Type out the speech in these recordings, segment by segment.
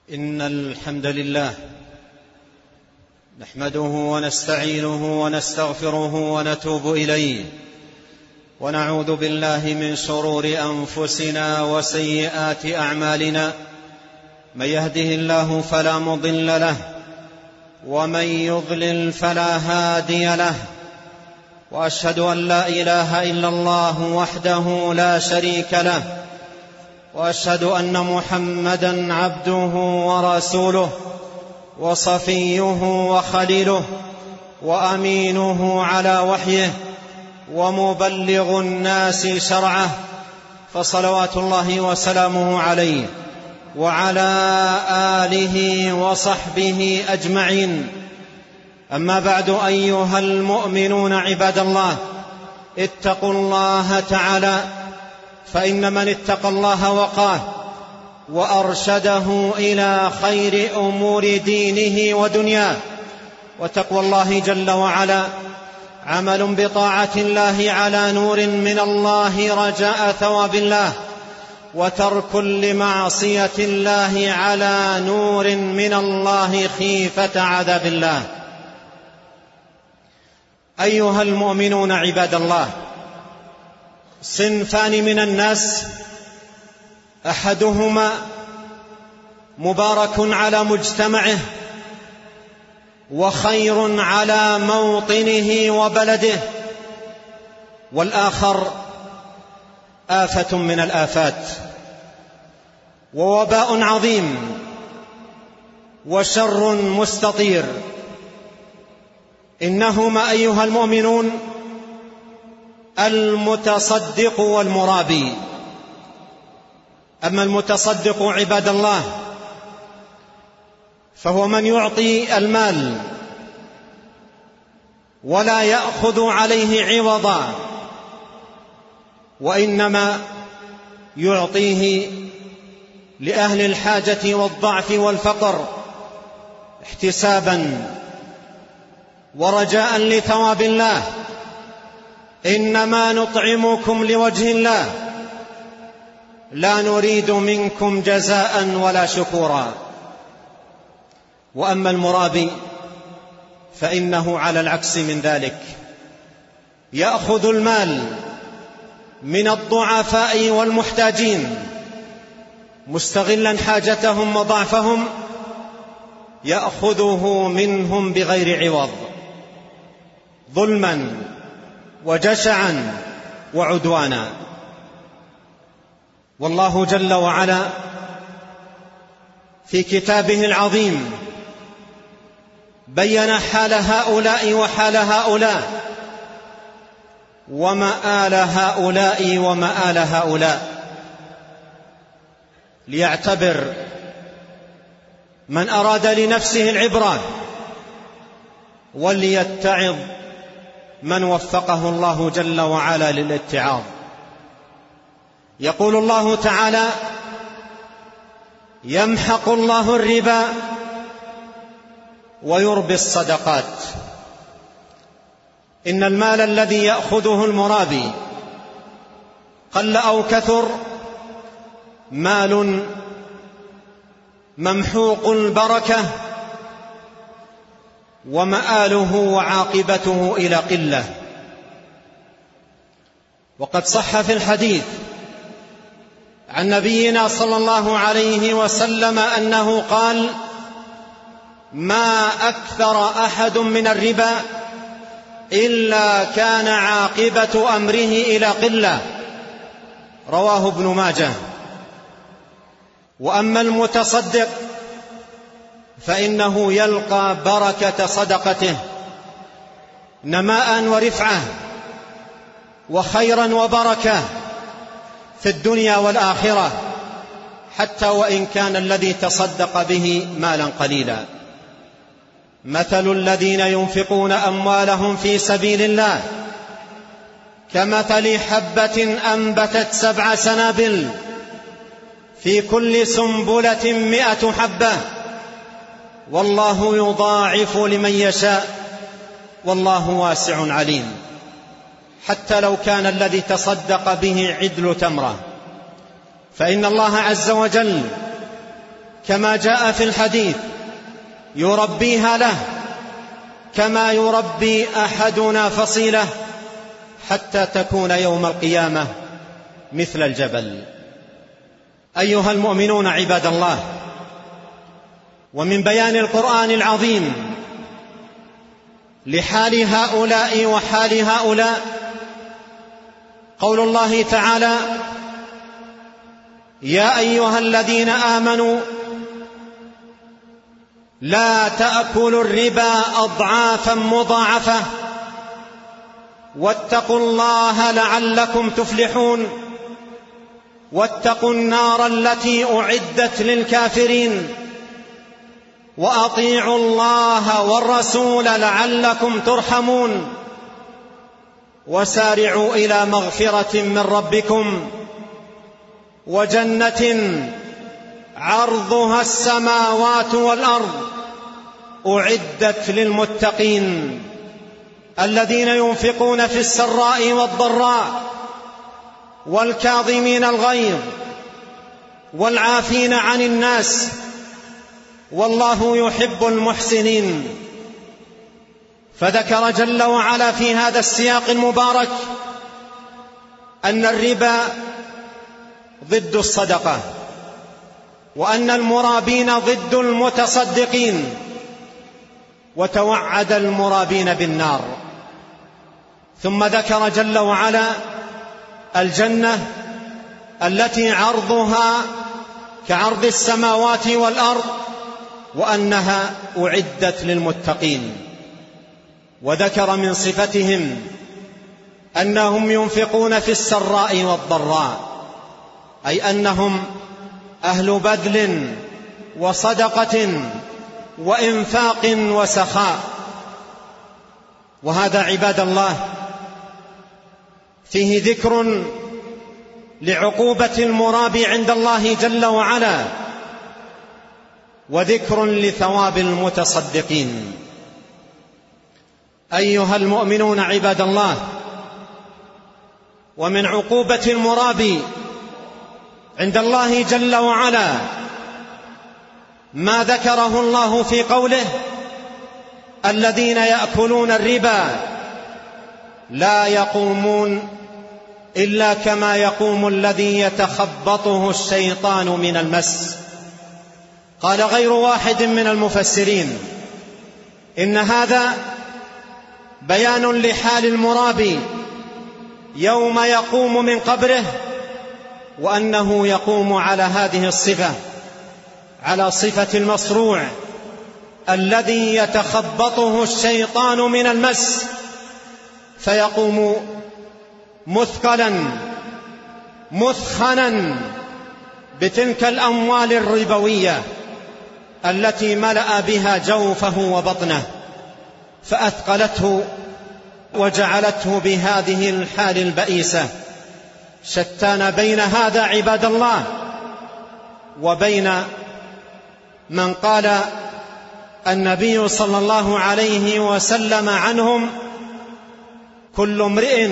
إن الحمد لله نحمده ونستعينه ونستغفره ونتوب إليه، ونعوذ بالله من شرور أنفسنا وسيئات أعمالنا. من يهده الله فلا مضل له، ومن يضلل فلا هادي له، وأشهد أن لا إله إلا الله وحده لا شريك له، وأشهد أن محمدًا عبده ورسوله وصفيه وخليله وأمينه على وحيه ومبلغ الناس شرعه، فصلوات الله وسلامه عليه وعلى آله وصحبه أجمعين. أما بعد، أيها المؤمنون عباد الله، اتقوا الله تعالى، فإن من اتقى الله وقاه وأرشده إلى خير أمور دينه ودنياه. وتقوى الله جل وعلا عمل بطاعة الله على نور من الله رجاء ثواب الله، وترك لمعصية الله على نور من الله خيفة عذاب الله. أيها المؤمنون عباد الله، صنفان من الناس، أحدهما مبارك على مجتمعه وخير على موطنه وبلده، والآخر آفة من الآفات ووباء عظيم وشر مستطير. إنهما أيها المؤمنون المتصدق والمرابي. أما المتصدق عباد الله فهو من يعطي المال ولا يأخذ عليه عوضا، وإنما يعطيه لأهل الحاجة والضعف والفقر احتسابا ورجاء لثواب الله. إنما نطعمكم لوجه الله لا نريد منكم جزاء ولا شكورا. وأما المرابي فإنه على العكس من ذلك، يأخذ المال من الضعفاء والمحتاجين مستغلا حاجتهم وضعفهم، يأخذه منهم بغير عوض، ظلما وجشعا وعدوانا. والله جل وعلا في كتابه العظيم بين حال هؤلاء وحال هؤلاء، ومآل هؤلاء ومآل هؤلاء، ليعتبر من أراد لنفسه العبرة، وليتعظ من وفقه الله جل وعلا للاتعاظ. يقول الله تعالى: يمحق الله الربا ويربي الصدقات. إن المال الذي يأخذه المرابي قل أو كثر مال ممحوق البركة، ومآله وعاقبته إلى قلة. وقد صح في الحديث عن نبينا صلى الله عليه وسلم أنه قال: ما أكثر أحد من الربا إلا كان عاقبة أمره إلى قلة. رواه ابن ماجه. وأما المتصدق فإنه يلقى بركة صدقته، نماء ورفعة وخيرا وبركة في الدنيا والآخرة، حتى وإن كان الذي تصدق به مالا قليلا. مثل الذين ينفقون أموالهم في سبيل الله كمثل حبة أنبتت 7 سنابل في كل سنبلة 100 حبة، والله يضاعف لمن يشاء، والله واسع عليم. حتى لو كان الذي تصدق به عدل تمرة، فإن الله عز وجل كما جاء في الحديث يربيها له كما يربي أحدنا فصيلة حتى تكون يوم القيامة مثل الجبل. أيها المؤمنون عباد الله، ومن بيان القرآن العظيم لحال هؤلاء وحال هؤلاء قول الله تعالى: يا أيها الذين آمنوا لا تأكلوا الربا أضعافا مضاعفة واتقوا الله لعلكم تفلحون واتقوا النار التي أعدت للكافرين وأطيعوا الله والرسول لعلكم ترحمون وسارعوا إلى مغفرة من ربكم وجنة عرضها السماوات والأرض أعدت للمتقين الذين ينفقون في السراء والضراء والكاظمين الغيظ والعافين عن الناس والله يحب المحسنين. فذكر جل وعلا في هذا السياق المبارك أن الربا ضد الصدقة، وأن المرابين ضد المتصدقين، وتوعد المرابين بالنار. ثم ذكر جل وعلا الجنة التي عرضها كعرض السماوات والأرض وأنها أعدت للمتقين، وذكر من صفتهم أنهم ينفقون في السراء والضراء، أي أنهم أهل بذل وصدقة وإنفاق وسخاء. وهذا عباد الله فيه ذكر لعقوبة المرابي عند الله جل وعلا، وذكر لثواب المتصدقين. أيها المؤمنون عباد الله، ومن عقوبة المرابي عند الله جل وعلا ما ذكره الله في قوله: الذين يأكلون الربا لا يقومون إلا كما يقوم الذي يتخبطه الشيطان من المس. قال غير واحد من المفسرين إن هذا بيان لحال المرابي يوم يقوم من قبره، وأنه يقوم على هذه الصفة، على صفة المصروع الذي يتخبطه الشيطان من المس، فيقوم مثقلا مثخنا بتلك الأموال الربوية التي ملأ بها جوفه وبطنه، فأثقلته وجعلته بهذه الحال البئيسة. شتان بين هذا عباد الله وبين من قال النبي صلى الله عليه وسلم عنهم: كل امرئ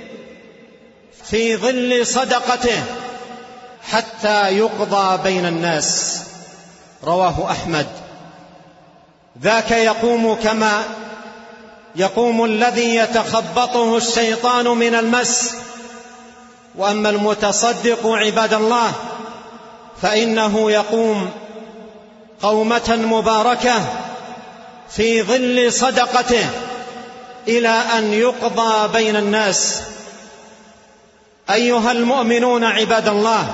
في ظل صدقته حتى يقضى بين الناس. رواه أحمد. ذاك يقوم كما يقوم الذي يتخبطه الشيطان من المس. وأما المتصدق عباد الله فإنه يقوم قومة مباركة في ظل صدقته إلى أن يقضى بين الناس. أيها المؤمنون عباد الله،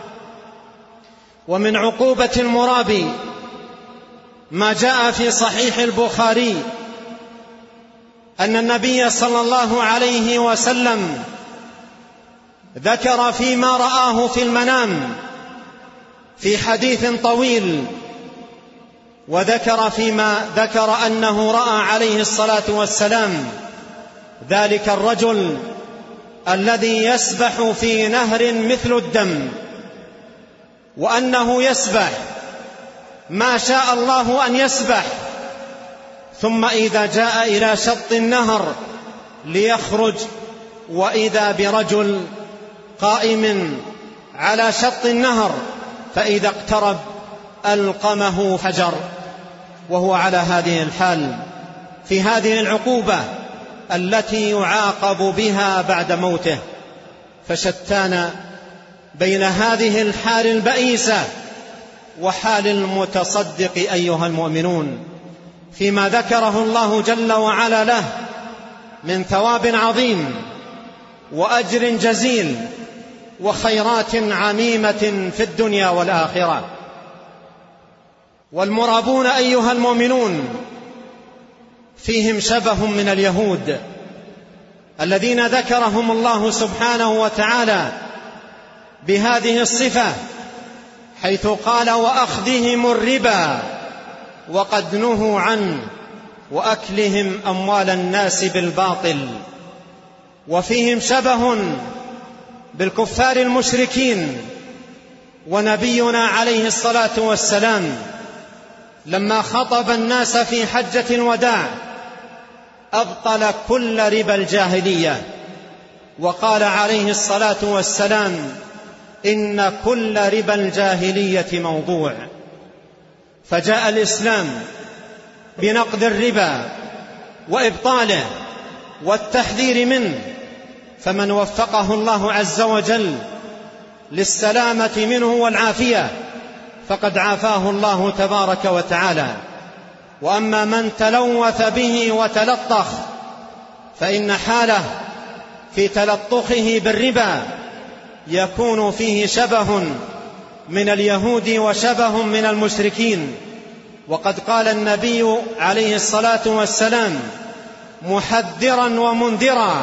ومن عقوبة المرابي ما جاء في صحيح البخاري أن النبي صلى الله عليه وسلم ذكر فيما رآه في المنام في حديث طويل، وذكر فيما ذكر أنه رأى عليه الصلاة والسلام ذلك الرجل الذي يسبح في نهر مثل الدم، وأنه يسبح ما شاء الله أن يسبح، ثم إذا جاء إلى شط النهر ليخرج وإذا برجل قائم على شط النهر، فإذا اقترب ألقمه فجر وهو على هذه الحال في هذه العقوبة التي يعاقب بها بعد موته. فشتان بين هذه الحال البئيسة وحال المتصدق أيها المؤمنون فيما ذكره الله جل وعلا له من ثواب عظيم وأجر جزيل وخيرات عميمة في الدنيا والآخرة. والمرابون أيها المؤمنون فيهم شبه من اليهود الذين ذكرهم الله سبحانه وتعالى بهذه الصفة، حيث قال: وأخذهم الربا وقد نهوا عنه وأكلهم أموال الناس بالباطل. وفيهم شبه بالكفار المشركين. ونبينا عليه الصلاة والسلام لما خطب الناس في حجة الوداع أبطل كل ربا الجاهلية، وقال عليه الصلاة والسلام: إن كل ربا الجاهلية موضوع. فجاء الإسلام بنقد الربا وإبطاله والتحذير منه، فمن وفقه الله عز وجل للسلامة منه والعافية فقد عافاه الله تبارك وتعالى. وأما من تلوث به وتلطخ فإن حاله في تلطخه بالربا يكون فيه شبه من اليهود وشبه من المشركين. وقد قال النبي عليه الصلاة والسلام محذرا ومنذرا: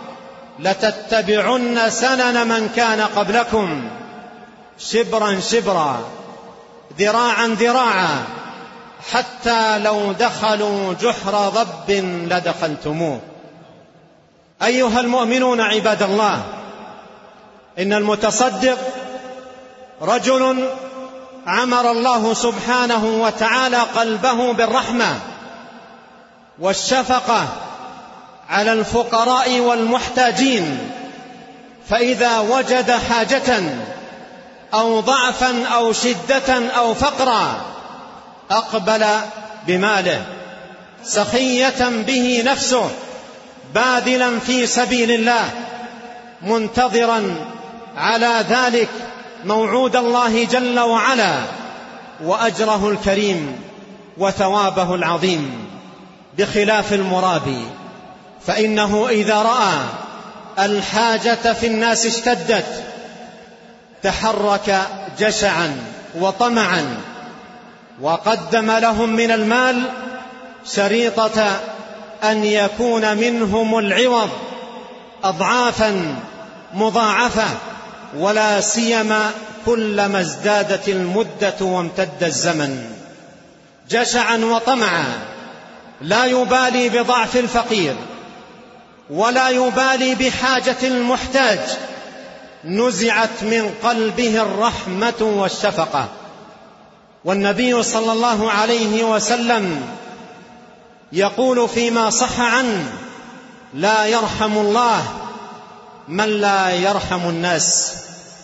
لتتبعن سنن من كان قبلكم شبرا شبرا ذراعا ذراعا حتى لو دخلوا جحر ضب لدخلتموه. أيها المؤمنون عباد الله، إن المتصدق رجل عمر الله سبحانه وتعالى قلبه بالرحمة والشفقة على الفقراء والمحتاجين، فإذا وجد حاجة أو ضعفا أو شدة أو فقرا أقبل بماله سخية به نفسه باذلا في سبيل الله، منتظرا على ذلك موعود الله جل وعلا وأجره الكريم وثوابه العظيم، بخلاف المرابي، فإنه إذا رأى الحاجة في الناس اشتدت تحرك جشعا وطمعا وقدم لهم من المال شريطة أن يكون منهم العوض أضعافا مضاعفة، ولا سيما كلما ازدادت المدة وامتد الزمن، جشعا وطمعا، لا يبالي بضعف الفقير ولا يبالي بحاجة المحتاج، نزعت من قلبه الرحمة والشفقة. والنبي صلى الله عليه وسلم يقول فيما صح عنه: لا يرحم الله من لا يرحم الناس.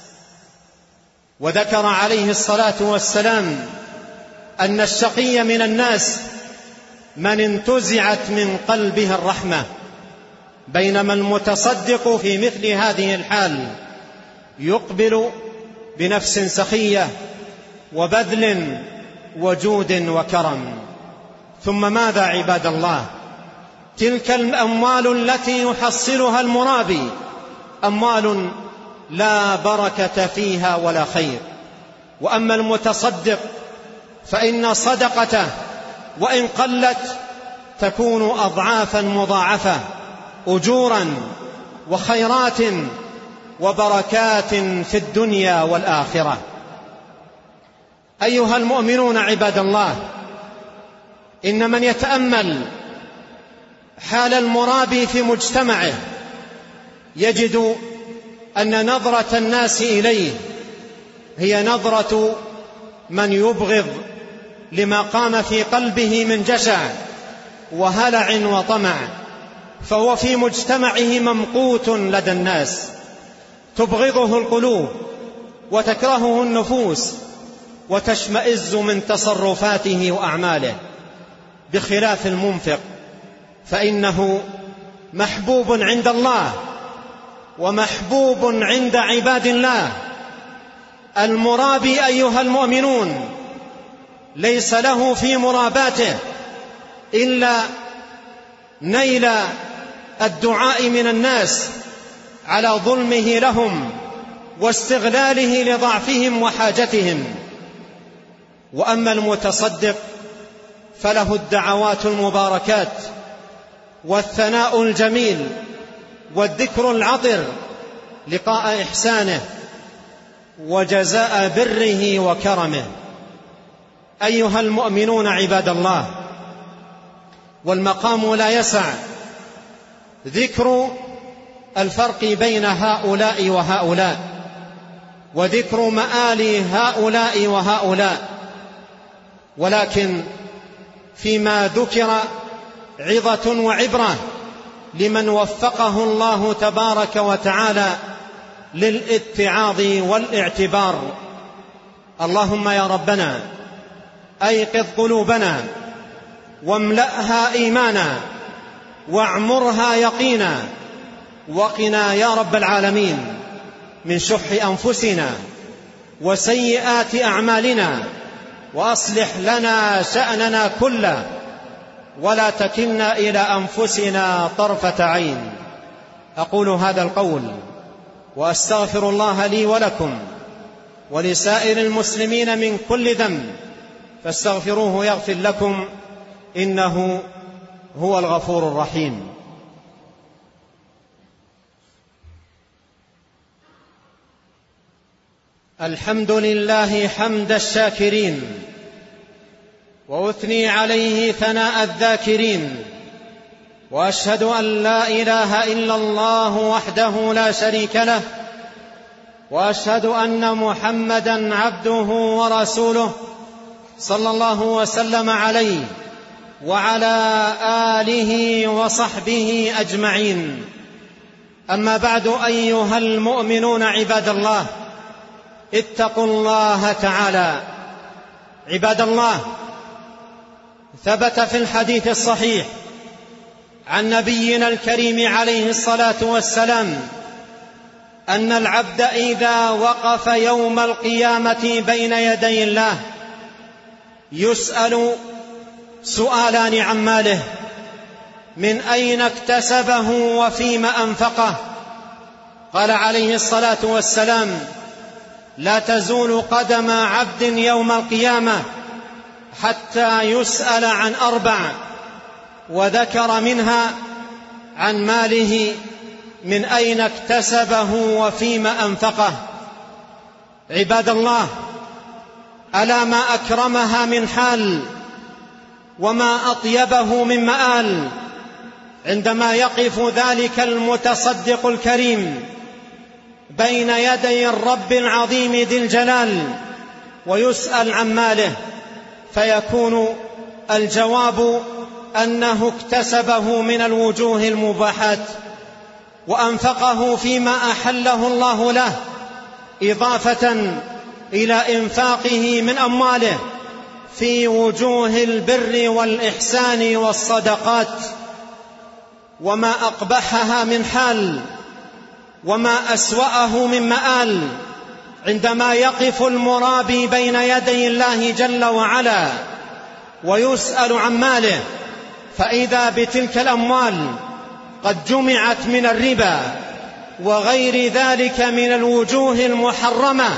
وذكر عليه الصلاة والسلام أن الشقي من الناس من انتزعت من قلبه الرحمة، بينما المتصدق في مثل هذه الحال يقبل بنفس سخية وبذل وجود وكرم. ثم ماذا عباد الله؟ تلك الأموال التي يحصلها المرابي أموال لا بركة فيها ولا خير. وأما المتصدق فإن صدقته وإن قلت تكون أضعافا مضاعفة، أجورا وخيرات وبركات في الدنيا والآخرة. أيها المؤمنون عباد الله، إن من يتأمل حال المرابي في مجتمعه يجد أن نظرة الناس إليه هي نظرة من يبغض لما قام في قلبه من جشع وهلع وطمع، فهو في مجتمعه ممقوت لدى الناس، تبغضه القلوب وتكرهه النفوس، وتشمئز من تصرفاته وأعماله، بخلاف المنفق فإنه محبوب عند الله ومحبوب عند عباد الله. المرابي أيها المؤمنون ليس له في مراباته إلا نيل الدعاء من الناس على ظلمه لهم واستغلاله لضعفهم وحاجتهم. وأما المتصدق فله الدعوات المباركات والثناء الجميل والذكر العطر لقاء إحسانه وجزاء بره وكرمه. أيها المؤمنون عباد الله، والمقام لا يسع ذكر الفرق بين هؤلاء وهؤلاء وذكر مآل هؤلاء وهؤلاء، ولكن فيما ذكر عظة وعبرة لمن وفقه الله تبارك وتعالى للاتعاظ والاعتبار. اللهم يا ربنا أيقظ قلوبنا واملأها إيمانا واعمرها يقينا، وقنا يا رب العالمين من شح أنفسنا وسيئات أعمالنا، وأصلح لنا شأننا كله ولا تكلنا إلى أنفسنا طرفة عين. أقول هذا القول وأستغفر الله لي ولكم ولسائر المسلمين من كل ذنب، فاستغفروه يغفر لكم إنه هو الغفور الرحيم. الحمد لله حمد الشاكرين، وأثني عليه ثناء الذاكرين، وأشهد أن لا إله إلا الله وحده لا شريك له، وأشهد أن محمدا عبده ورسوله صلى الله وسلم عليه وعلى آله وصحبه أجمعين. أما بعد، أيها المؤمنون عباد الله، اتقوا الله تعالى. عباد الله، ثبت في الحديث الصحيح عن نبينا الكريم عليه الصلاة والسلام أن العبد إذا وقف يوم القيامة بين يدي الله يسأل سؤالان عن ماله: من أين اكتسبه وفيما أنفقه؟ قال عليه الصلاة والسلام: لا تزول قدم عبد يوم القيامة حتى يسأل عن 4، وذكر منها عن ماله من أين اكتسبه وفيما أنفقه. عباد الله، ألا ما أكرمها من حال وما أطيبه من مآل عندما يقف ذلك المتصدق الكريم بين يدي الرب العظيم ذي الجلال ويسأل عن ماله، فيكون الجواب أنه اكتسبه من الوجوه المباحات وأنفقه فيما أحله الله له، إضافة إلى إنفاقه من أمواله في وجوه البر والإحسان والصدقات. وما أقبحها من حال وما أسوأه من مآل عندما يقف المرابي بين يدي الله جل وعلا ويسأل عن ماله، فإذا بتلك الأموال قد جمعت من الربا وغير ذلك من الوجوه المحرمة،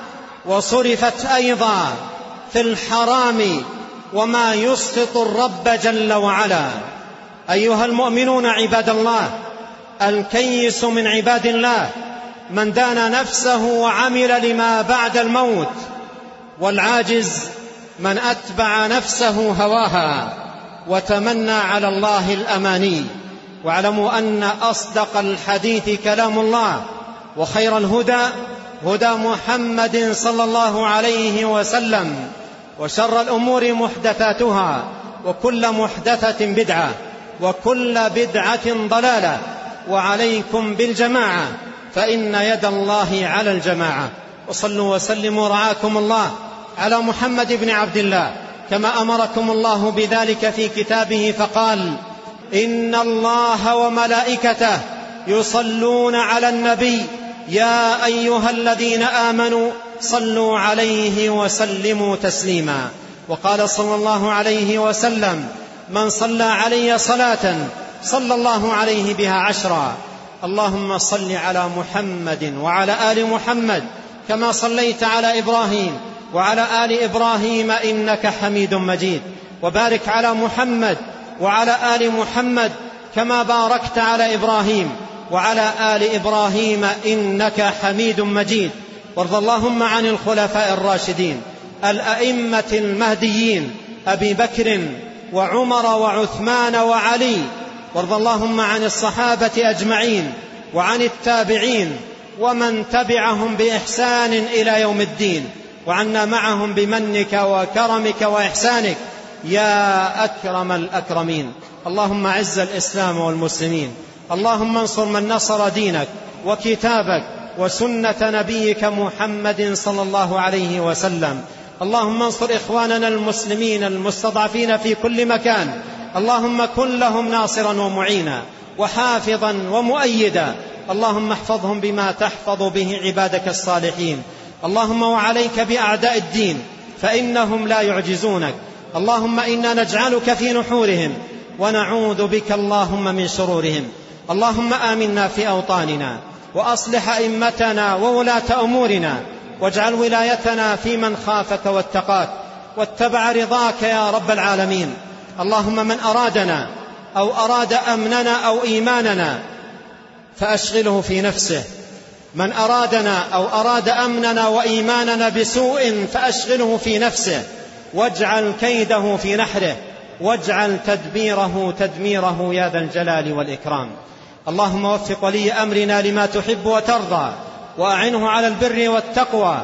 وصرفت أيضا في الحرام وما يسخط الرب جل وعلا. أيها المؤمنون عباد الله، الكيس من عباد الله من دان نفسه وعمل لما بعد الموت، والعاجز من أتبع نفسه هواها وتمنى على الله الأماني. واعلموا أن أصدق الحديث كلام الله، وخير الهدى هدى محمد صلى الله عليه وسلم، وشر الأمور محدثاتها، وكل محدثة بدعة، وكل بدعة ضلالة. وعليكم بالجماعة فإن يد الله على الجماعة. وصلوا وسلموا رعاكم الله على محمد بن عبد الله كما أمركم الله بذلك في كتابه فقال: إن الله وملائكته يصلون على النبي يا أيها الذين آمنوا صلوا عليه وسلموا تسليما. وقال صلى الله عليه وسلم: من صلى علي صلاة صلى الله عليه بها 10. اللهم صل على محمد وعلى آل محمد كما صليت على إبراهيم وعلى آل إبراهيم إنك حميد مجيد، وبارك على محمد وعلى آل محمد كما باركت على إبراهيم وعلى آل إبراهيم إنك حميد مجيد. وارض اللهم عن الخلفاء الراشدين الأئمة المهديين أبي بكر وعمر وعثمان وعلي، وارض اللهم عن الصحابة أجمعين وعن التابعين ومن تبعهم بإحسان إلى يوم الدين، وعنا معهم بمنك وكرمك وإحسانك يا أكرم الأكرمين. اللهم أعز الإسلام والمسلمين، اللهم انصر من نصر دينك وكتابك وسنة نبيك محمد صلى الله عليه وسلم. اللهم انصر إخواننا المسلمين المستضعفين في كل مكان، اللهم كن لهم ناصرا ومعينا وحافظا ومؤيدا، اللهم احفظهم بما تحفظ به عبادك الصالحين. اللهم وعليك بأعداء الدين فإنهم لا يعجزونك، اللهم إنا نجعلك في نحورهم ونعوذ بك اللهم من شرورهم. اللهم آمنا في أوطاننا وأصلح أئمتنا وولاة أمورنا، واجعل ولايتنا في من خافك واتقاك واتبع رضاك يا رب العالمين. اللهم من أرادنا أو أراد أمننا أو إيماننا فأشغله في نفسه، من أرادنا أو أراد أمننا وإيماننا بسوء فأشغله في نفسه، واجعل كيده في نحره، واجعل تدبيره تدميره يا ذا الجلال والإكرام. اللهم وفق ولي أمرنا لما تحب وترضى، وأعنه على البر والتقوى،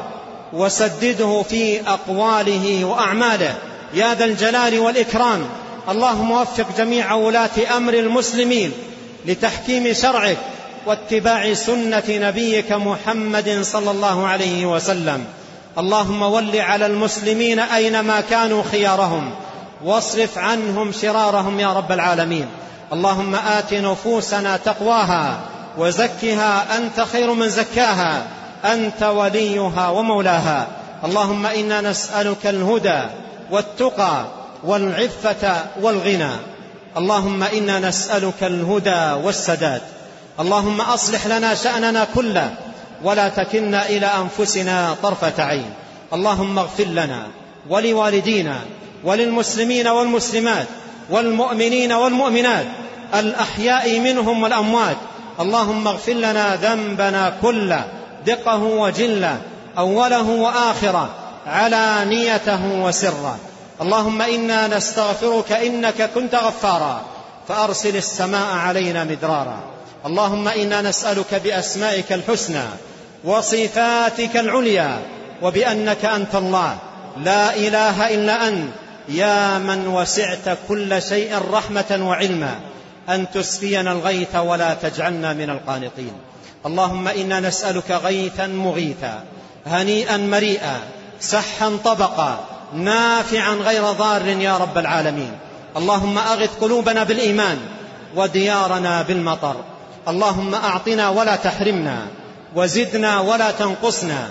وسدده في أقواله وأعماله يا ذا الجلال والإكرام. اللهم وفق جميع ولاة أمر المسلمين لتحكيم شرعك واتباع سنة نبيك محمد صلى الله عليه وسلم. اللهم ول على المسلمين أينما كانوا خيارهم، واصرف عنهم شرارهم يا رب العالمين. اللهم آت نفوسنا تقواها وزكها أنت خير من زكاها، أنت وليها ومولاها. اللهم إنا نسألك الهدى والتقى والعفة والغنى، اللهم إنا نسألك الهدى والسداد. اللهم أصلح لنا شأننا كله ولا تكلنا إلى أنفسنا طرفة عين. اللهم اغفر لنا ولوالدينا وللمسلمين والمسلمات والمؤمنين والمؤمنات الأحياء منهم والأموات. اللهم اغفر لنا ذنبنا كله دقه وجله، أوله وآخره، علانيته وسره. اللهم إنا نستغفرك إنك كنت غفارا فأرسل السماء علينا مدرارا. اللهم إنا نسألك بأسمائك الحسنى وصفاتك العليا وبأنك أنت الله لا إله إلا أنت يا من وسعت كل شيء رحمة وعلما أن تسقينا الغيث ولا تجعلنا من القانطين. اللهم إنا نسألك غيثا مغيثا هنيئا مريئا سحا طبقا نافعا غير ضار يا رب العالمين. اللهم أغث قلوبنا بالإيمان وديارنا بالمطر. اللهم أعطنا ولا تحرمنا، وزدنا ولا تنقصنا،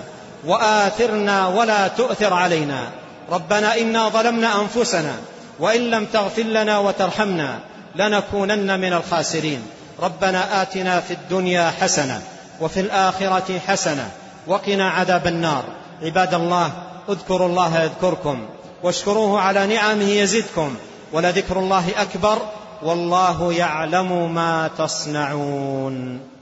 وآثرنا ولا تؤثر علينا. ربنا إنا ظلمنا أنفسنا وإن لم تغفر لنا وترحمنا لنكونن من الخاسرين. ربنا آتنا في الدنيا حسنة وفي الآخرة حسنة وقنا عذاب النار. عباد الله، اذكروا الله يذكركم واشكروه على نعمه يزدكم، ولذكر الله أكبر والله يعلم ما تصنعون.